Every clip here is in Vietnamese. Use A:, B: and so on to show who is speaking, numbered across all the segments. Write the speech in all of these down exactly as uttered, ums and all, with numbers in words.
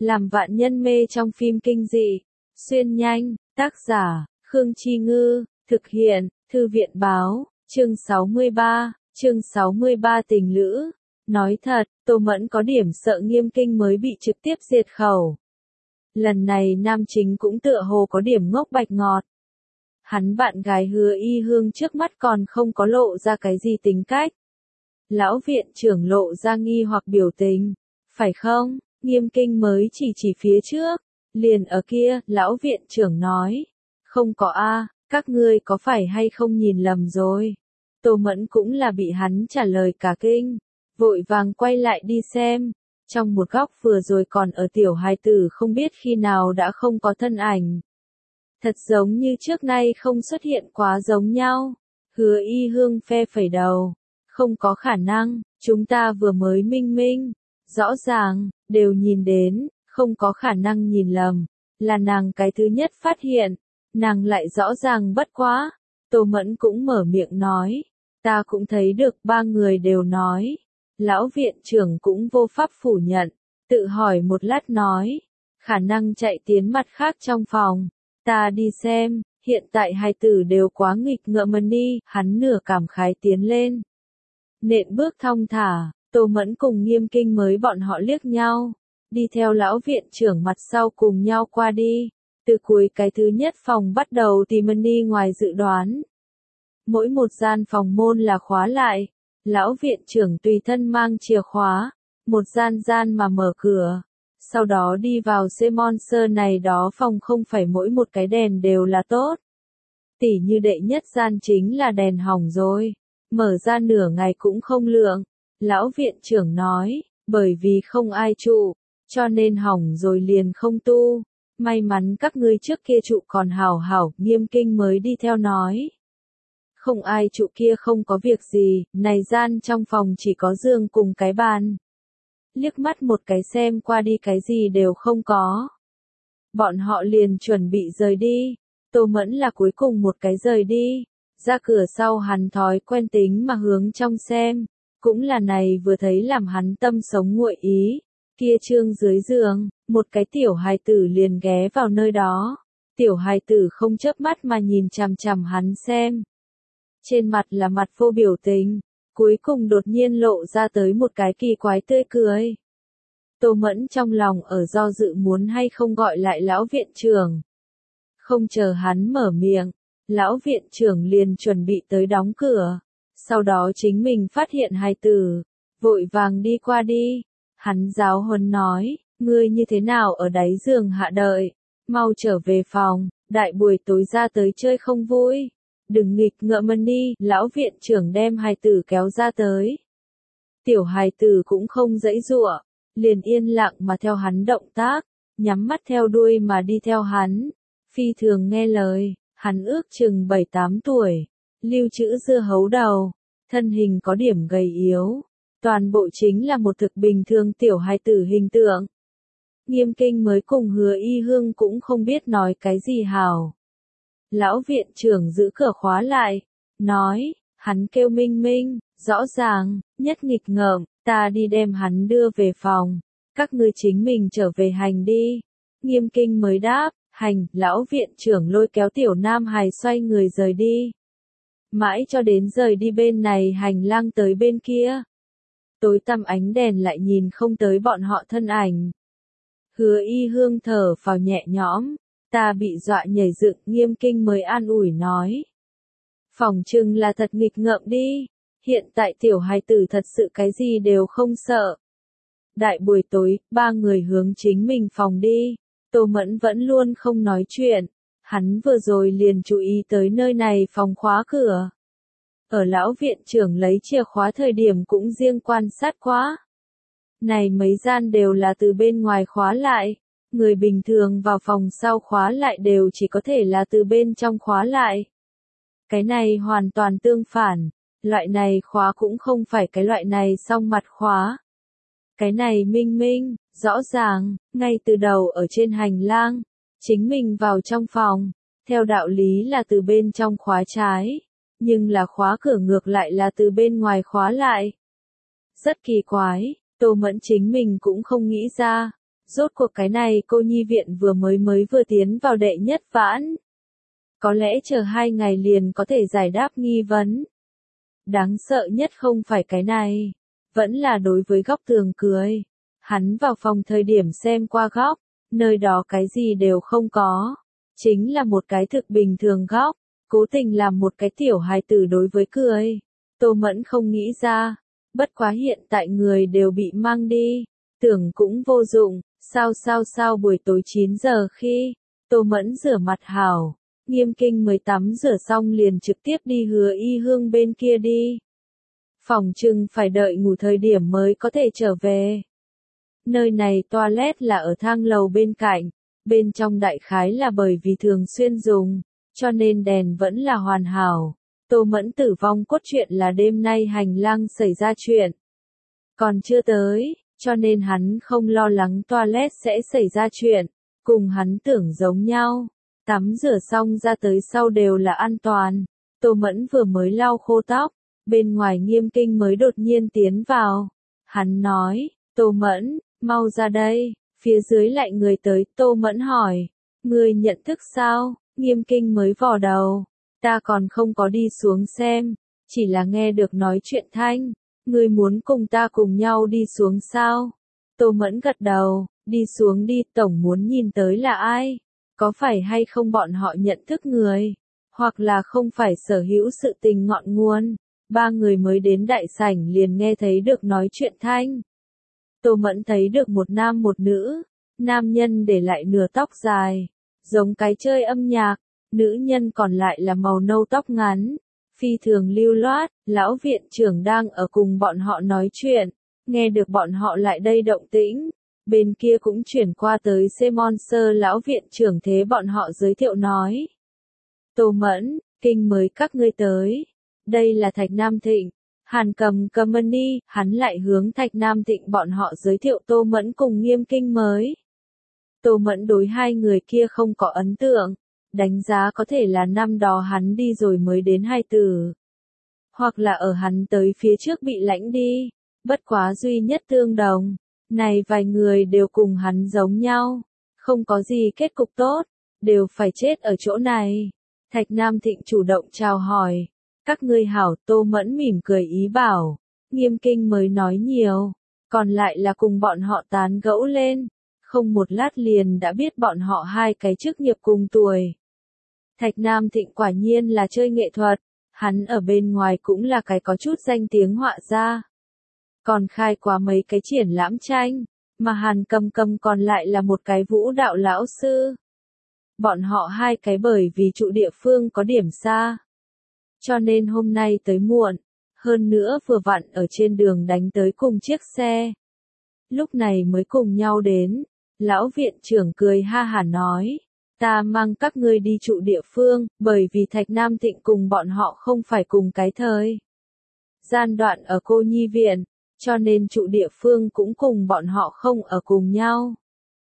A: làm vạn nhân mê trong phim kinh dị. Xuyên nhanh, tác giả, Khương Chi Ngư, thực hiện, Thư viện Báo, chương sáu mươi ba, chương sáu mươi ba tình lữ. Nói thật, Tô Mẫn có điểm sợ Nghiêm Kinh mới bị trực tiếp diệt khẩu. Lần này nam chính cũng tựa hồ có điểm ngốc bạch ngọt. Hắn bạn gái Hứa Y Hương trước mắt còn không có lộ ra cái gì tính cách. Lão viện trưởng lộ ra nghi hoặc biểu tình. Phải không? Nghiêm Kinh mới chỉ chỉ phía trước. Liền ở kia, lão viện trưởng nói. Không có a, các ngươi có phải hay không nhìn lầm rồi. Tô Mẫn cũng là bị hắn trả lời cả kinh. Vội vàng quay lại đi xem. Trong một góc vừa rồi còn ở tiểu hài tử không biết khi nào đã không có thân ảnh. Thật giống như trước nay không xuất hiện quá giống nhau. Hứa Y Hương phe phẩy đầu. Không có khả năng, chúng ta vừa mới minh minh. Rõ ràng, đều nhìn đến, không có khả năng nhìn lầm. Là nàng cái thứ nhất phát hiện. Nàng lại rõ ràng bất quá. Tô Mẫn cũng mở miệng nói. Ta cũng thấy được ba người đều nói. Lão viện trưởng cũng vô pháp phủ nhận. Tự hỏi một lát nói. Khả năng chạy tiến mặt khác trong phòng. Ta đi xem, hiện tại hai tử đều quá nghịch ngợm đi. Hắn nửa cảm khái tiến lên. Nện bước thong thả, Tô Mẫn cùng Nghiêm Kinh mới bọn họ liếc nhau. Đi theo lão viện trưởng mặt sau cùng nhau qua đi. Từ cuối cái thứ nhất phòng bắt đầu tìm đi ngoài dự đoán. Mỗi một gian phòng môn là khóa lại. Lão viện trưởng tùy thân mang chìa khóa. Một gian gian mà mở cửa. Sau đó đi vào C-Monster này đó phòng không phải mỗi một cái đèn đều là tốt. Tỉ như đệ nhất gian chính là đèn hỏng rồi. Mở ra nửa ngày cũng không lượng. Lão viện trưởng nói, bởi vì không ai trụ, cho nên hỏng rồi liền không tu. May mắn các ngươi trước kia trụ còn hảo hảo, Nghiêm Kinh mới đi theo nói. Không ai trụ kia không có việc gì, này gian trong phòng chỉ có giường cùng cái bàn. Liếc mắt một cái xem qua đi cái gì đều không có. Bọn họ liền chuẩn bị rời đi. Tô Mẫn là cuối cùng một cái rời đi. Ra cửa sau hắn thói quen tính mà hướng trong xem. Cũng là này vừa thấy làm hắn tâm sống nguội ý. Kia trương dưới giường, một cái tiểu hài tử liền ghé vào nơi đó. Tiểu hài tử không chớp mắt mà nhìn chằm chằm hắn xem. Trên mặt là mặt vô biểu tình. Cuối cùng đột nhiên lộ ra tới một cái kỳ quái tươi cười. Tô Mẫn trong lòng ở do dự muốn hay không gọi lại lão viện trưởng. Không chờ hắn mở miệng, lão viện trưởng liền chuẩn bị tới đóng cửa. Sau đó chính mình phát hiện hài tử, vội vàng đi qua đi. Hắn giáo huấn nói, ngươi như thế nào ở đáy giường hạ đợi, mau trở về phòng, đại buổi tối ra tới chơi không vui. Đừng nghịch ngợm đi, lão viện trưởng đem hài tử kéo ra tới. Tiểu hài tử cũng không dãy giụa, liền yên lặng mà theo hắn động tác, nhắm mắt theo đuôi mà đi theo hắn. Phi thường nghe lời, hắn ước chừng bảy tám tuổi, lưu trữ dưa hấu đầu, thân hình có điểm gầy yếu. Toàn bộ chính là một thực bình thường tiểu hài tử hình tượng. Nghiêm Kinh mới cùng Hứa Y Hương cũng không biết nói cái gì hảo. Lão viện trưởng giữ cửa khóa lại, nói, hắn kêu Minh Minh, rõ ràng, nhất nghịch ngợm, ta đi đem hắn đưa về phòng, các ngươi chính mình trở về hành đi. Nghiêm Kinh mới đáp, hành, lão viện trưởng lôi kéo tiểu nam hài xoay người rời đi. Mãi cho đến rời đi bên này hành lang tới bên kia. Tối tăm ánh đèn lại nhìn không tới bọn họ thân ảnh. Hứa Y Hương thở phào nhẹ nhõm. Ta bị dọa nhảy dựng, Nghiêm Kinh mới an ủi nói. Phòng trừng là thật nghịch ngợm đi. Hiện tại tiểu hài tử thật sự cái gì đều không sợ. Đại buổi tối, ba người hướng chính mình phòng đi. Tô Mẫn vẫn luôn không nói chuyện. Hắn vừa rồi liền chú ý tới nơi này phòng khóa cửa. Ở lão viện trưởng lấy chìa khóa thời điểm cũng riêng quan sát quá. Này mấy gian đều là từ bên ngoài khóa lại. Người bình thường vào phòng sau khóa lại đều chỉ có thể là từ bên trong khóa lại. Cái này hoàn toàn tương phản. Loại này khóa cũng không phải cái loại này song mặt khóa. Cái này minh minh, rõ ràng, ngay từ đầu ở trên hành lang. Chính mình vào trong phòng. Theo đạo lý là từ bên trong khóa trái. Nhưng là khóa cửa ngược lại là từ bên ngoài khóa lại. Rất kỳ quái, Tô Mẫn chính mình cũng không nghĩ ra. Rốt cuộc cái này cô nhi viện vừa mới mới vừa tiến vào đệ nhất vãn. Có lẽ chờ hai ngày liền có thể giải đáp nghi vấn. Đáng sợ nhất không phải cái này, vẫn là đối với góc tường cười. Hắn vào phòng thời điểm xem qua góc, nơi đó cái gì đều không có. Chính là một cái thực bình thường góc, cố tình làm một cái tiểu hài tử đối với cười. Tô Mẫn không nghĩ ra, bất quá hiện tại người đều bị mang đi, tưởng cũng vô dụng, sao sao sao buổi tối chín giờ khi, Tô Mẫn rửa mặt hảo, Nghiêm Kinh mới tắm rửa xong liền trực tiếp đi Hứa Y Hương bên kia đi. Phòng trưng phải đợi ngủ thời điểm mới có thể trở về. Nơi này toilet là ở thang lầu bên cạnh, bên trong đại khái là bởi vì thường xuyên dùng, cho nên đèn vẫn là hoàn hảo. Tô Mẫn tử vong cốt truyện là đêm nay hành lang xảy ra chuyện. Còn chưa tới, cho nên hắn không lo lắng toilet sẽ xảy ra chuyện, cùng hắn tưởng giống nhau. Tắm rửa xong ra tới sau đều là an toàn. Tô Mẫn vừa mới lau khô tóc, bên ngoài Nghiêm Kinh mới đột nhiên tiến vào. Hắn nói, Tô Mẫn, mau ra đây, phía dưới lại người tới, Tô Mẫn hỏi, ngươi nhận thức sao? Nghiêm Kinh mới vò đầu, ta còn không có đi xuống xem, chỉ là nghe được nói chuyện thanh, ngươi muốn cùng ta cùng nhau đi xuống sao? Tô Mẫn gật đầu, đi xuống đi, tổng muốn nhìn tới là ai? Có phải hay không bọn họ nhận thức người, hoặc là không phải sở hữu sự tình ngọn nguồn. Ba người mới đến đại sảnh liền nghe thấy được nói chuyện thanh. Tô Mẫn thấy được một nam một nữ, nam nhân để lại nửa tóc dài, giống cái chơi âm nhạc, nữ nhân còn lại là màu nâu tóc ngắn, phi thường lưu loát. Lão viện trưởng đang ở cùng bọn họ nói chuyện, nghe được bọn họ lại đây động tĩnh. Bên kia cũng chuyển qua tới Simon Sơ lão viện trưởng thế bọn họ giới thiệu nói. Tô Mẫn, Kinh mới các ngươi tới. Đây là Thạch Nam Thịnh, Hàn Cầm Company, hắn lại hướng Thạch Nam Thịnh bọn họ giới thiệu Tô Mẫn cùng Nghiêm Kinh mới. Tô Mẫn đối hai người kia không có ấn tượng, đánh giá có thể là năm đó hắn đi rồi mới đến hai tử. Hoặc là ở hắn tới phía trước bị lãnh đi, bất quá duy nhất tương đồng. Này vài người đều cùng hắn giống nhau, không có gì kết cục tốt, đều phải chết ở chỗ này. Thạch Nam Thịnh chủ động chào hỏi, các ngươi hảo. Tô Mẫn mỉm cười ý bảo, Nghiêm Kinh mới nói nhiều, còn lại là cùng bọn họ tán gẫu lên, không một lát liền đã biết bọn họ hai cái chức nghiệp cùng tuổi. Thạch Nam Thịnh quả nhiên là chơi nghệ thuật, hắn ở bên ngoài cũng là cái có chút danh tiếng họa gia. Còn khai quá mấy cái triển lãm tranh, mà Hàn Cầm Cầm còn lại là một cái vũ đạo lão sư. Bọn họ hai cái bởi vì trụ địa phương có điểm xa, cho nên hôm nay tới muộn, hơn nữa vừa vặn ở trên đường đánh tới cùng chiếc xe. Lúc này mới cùng nhau đến, lão viện trưởng cười ha hả nói, ta mang các ngươi đi trụ địa phương, bởi vì Thạch Nam Thịnh cùng bọn họ không phải cùng cái thời gian đoạn ở cô nhi viện. Cho nên trụ địa phương cũng cùng bọn họ không ở cùng nhau,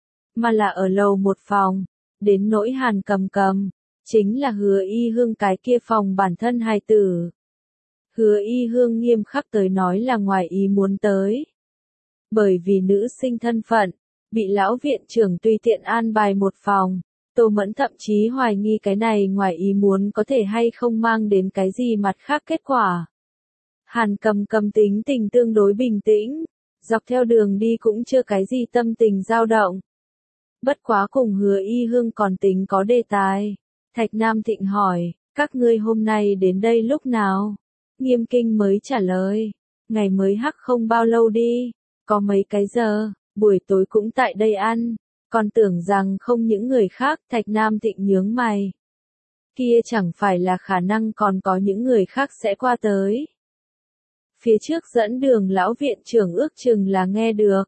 A: mà là ở lầu một phòng. Đến nỗi Hàn Cầm Cầm, chính là Hứa Y Hương cái kia phòng bản thân hài tử. Hứa Y Hương nghiêm khắc tới nói là ngoài ý muốn tới. Bởi vì nữ sinh thân phận, bị lão viện trưởng tùy tiện an bài một phòng. Tô Mẫn thậm chí hoài nghi cái này ngoài ý muốn có thể hay không mang đến cái gì mặt khác kết quả. Hàn Cầm Cầm tính tình tương đối bình tĩnh, dọc theo đường đi cũng chưa cái gì tâm tình dao động. Bất quá cùng Hứa Y Hương còn tính có đề tài. Thạch Nam Thịnh hỏi, các ngươi hôm nay đến đây lúc nào? Nghiêm Kinh mới trả lời, ngày mới hắc không bao lâu đi, có mấy cái giờ, buổi tối cũng tại đây ăn, còn tưởng rằng không những người khác. Thạch Nam Thịnh nhướng mày. Kia chẳng phải là khả năng còn có những người khác sẽ qua tới. Phía trước dẫn đường lão viện trưởng ước chừng là nghe được.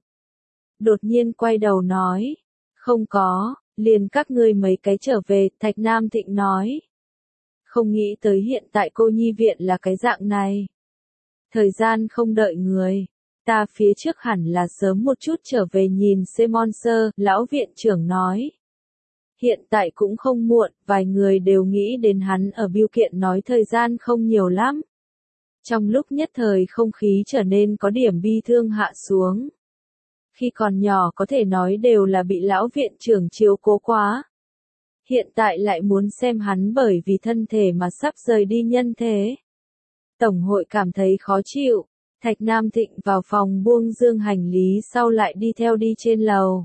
A: Đột nhiên quay đầu nói, không có, liền các ngươi mấy cái trở về. Thạch Nam Thịnh nói, không nghĩ tới hiện tại cô nhi viện là cái dạng này. Thời gian không đợi người, ta phía trước hẳn là sớm một chút trở về nhìn Simon Sơ, lão viện trưởng nói. Hiện tại cũng không muộn, vài người đều nghĩ đến hắn ở biêu kiện nói thời gian không nhiều lắm. Trong lúc nhất thời không khí trở nên có điểm bi thương hạ xuống. Khi còn nhỏ có thể nói đều là bị lão viện trưởng chiếu cố quá. Hiện tại lại muốn xem hắn bởi vì thân thể mà sắp rời đi nhân thế. Tổng hội cảm thấy khó chịu. Thạch Nam Thịnh vào phòng buông dương hành lý sau lại đi theo đi trên lầu.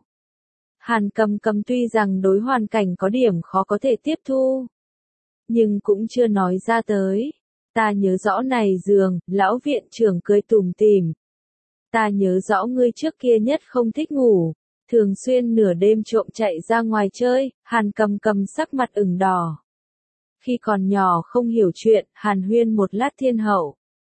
A: Hàn Cầm Cầm tuy rằng đối hoàn cảnh có điểm khó có thể tiếp thu, nhưng cũng chưa nói ra tới. Ta nhớ rõ này giường, lão viện trưởng cười tủm tỉm. Ta nhớ rõ ngươi trước kia nhất không thích ngủ, thường xuyên nửa đêm trộm chạy ra ngoài chơi. Hàn Cầm Cầm sắc mặt ửng đỏ. Khi còn nhỏ không hiểu chuyện, hàn huyên một lát thiên hậu.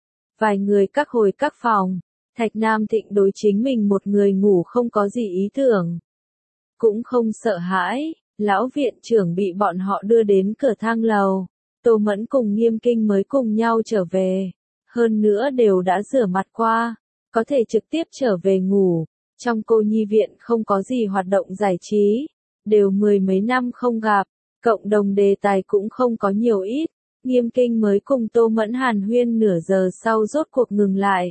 A: Vài người các hồi các phòng, Thạch Nam Thịnh đối chính mình một người ngủ không có gì ý tưởng. Cũng không sợ hãi, lão viện trưởng bị bọn họ đưa đến cửa thang lầu. Tô Mẫn cùng Nghiêm Kinh mới cùng nhau trở về. Hơn nữa đều đã rửa mặt qua, có thể trực tiếp trở về ngủ. Trong cô nhi viện không có gì hoạt động giải trí, đều mười mấy năm không gặp, cộng đồng đề tài cũng không có nhiều ít. Nghiêm Kinh mới cùng Tô Mẫn hàn huyên nửa giờ sau rốt cuộc ngừng lại.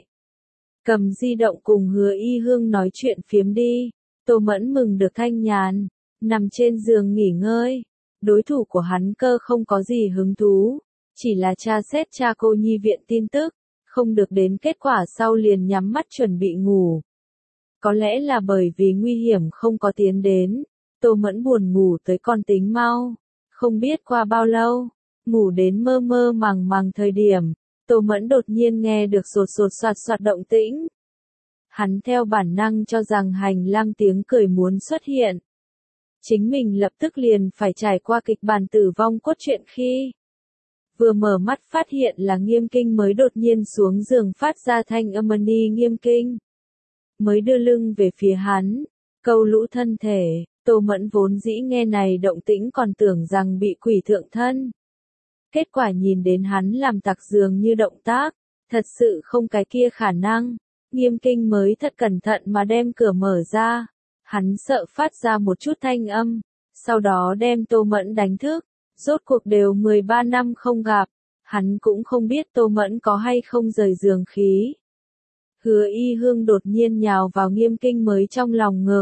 A: Cầm di động cùng Hứa Y Hương nói chuyện phiếm đi. Tô Mẫn mừng được thanh nhàn, nằm trên giường nghỉ ngơi. Đối thủ của hắn cơ không có gì hứng thú, chỉ là tra xét tra cô nhi viện tin tức, không được đến kết quả sau liền nhắm mắt chuẩn bị ngủ. Có lẽ là bởi vì nguy hiểm không có tiến đến, Tô Mẫn buồn ngủ tới con tính mau. Không biết qua bao lâu, ngủ đến mơ mơ màng màng thời điểm, Tô Mẫn đột nhiên nghe được sột sột soạt soạt động tĩnh. Hắn theo bản năng cho rằng hành lang tiếng cười muốn xuất hiện. Chính mình lập tức liền phải trải qua kịch bản tử vong cốt truyện khi vừa mở mắt phát hiện là Nghiêm Kinh mới đột nhiên xuống giường phát ra thanh âm ni Nghiêm Kinh. Mới đưa lưng về phía hắn, câu lũ thân thể, Tô Mẫn vốn dĩ nghe này động tĩnh còn tưởng rằng bị quỷ thượng thân. Kết quả nhìn đến hắn làm tặc dường như động tác, thật sự không cái kia khả năng. Nghiêm Kinh mới thật cẩn thận mà đem cửa mở ra. Hắn sợ phát ra một chút thanh âm, sau đó đem Tô Mẫn đánh thức. Rốt cuộc đều mười ba năm không gặp, hắn cũng không biết Tô Mẫn có hay không rời giường khí. Hứa Y Hương đột nhiên nhào vào Nghiêm Kinh mới trong lòng ngực.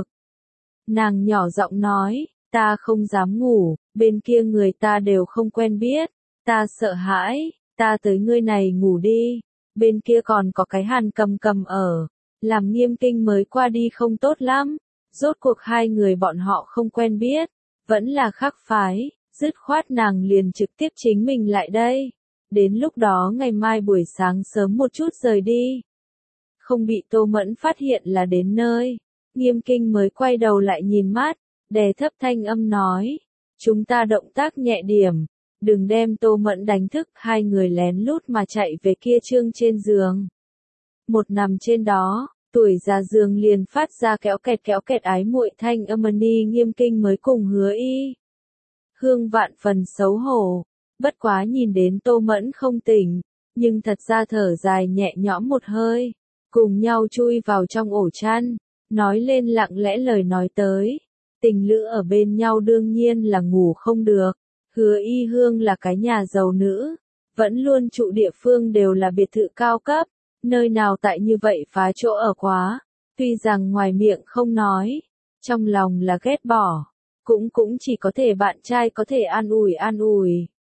A: Nàng nhỏ giọng nói, ta không dám ngủ, bên kia người ta đều không quen biết, ta sợ hãi, ta tới ngươi này ngủ đi, bên kia còn có cái Hàn Cầm Cầm ở, làm Nghiêm Kinh mới qua đi không tốt lắm. Rốt cuộc hai người bọn họ không quen biết, vẫn là khác phái, dứt khoát nàng liền trực tiếp chính mình lại đây. Đến lúc đó ngày mai buổi sáng sớm một chút rời đi. Không bị Tô Mẫn phát hiện là đến nơi. Nghiêm Kinh mới quay đầu lại nhìn mắt, đè thấp thanh âm nói. Chúng ta động tác nhẹ điểm, đừng đem Tô Mẫn đánh thức. Hai người lén lút mà chạy về kia trương trên giường. Một nằm trên đó. Tuổi già giường liền phát ra kéo kẹt kéo kẹt ái muội thanh âm ni Nghiêm Kinh mới cùng Hứa Y Hương vạn phần xấu hổ, bất quá nhìn đến Tô Mẫn không tỉnh, nhưng thật ra thở dài nhẹ nhõm một hơi, cùng nhau chui vào trong ổ chăn, nói lên lặng lẽ lời nói tới. Tình lữ ở bên nhau đương nhiên là ngủ không được, Hứa Y Hương là cái nhà giàu nữ, vẫn luôn trụ địa phương đều là biệt thự cao cấp. Nơi nào tại như vậy phá chỗ ở quá, tuy rằng ngoài miệng không nói, trong lòng là ghét bỏ, cũng cũng chỉ có thể bạn trai có thể an ủi an ủi.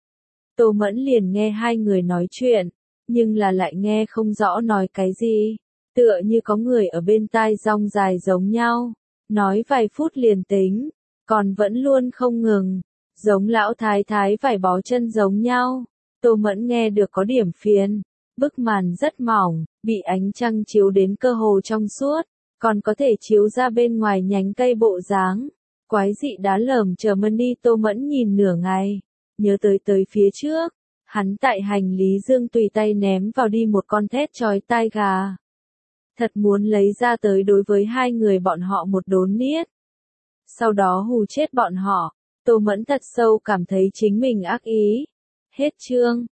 A: Tô Mẫn liền nghe hai người nói chuyện, nhưng là lại nghe không rõ nói cái gì, tựa như có người ở bên tai rong dài giống nhau, nói vài phút liền tính, còn vẫn luôn không ngừng, giống lão thái thái vải bó chân giống nhau. Tô Mẫn nghe được có điểm phiền. Bức màn rất mỏng, bị ánh trăng chiếu đến cơ hồ trong suốt, còn có thể chiếu ra bên ngoài nhánh cây bộ dáng. Quái dị đá lởm chờ mân đi Tô Mẫn nhìn nửa ngày, nhớ tới tới phía trước, hắn tại hành lý dương tùy tay ném vào đi một con thét chói tai gà. Thật muốn lấy ra tới đối với hai người bọn họ một đốn niết. Sau đó hù chết bọn họ, Tô Mẫn thật sâu cảm thấy chính mình ác ý. Hết chương.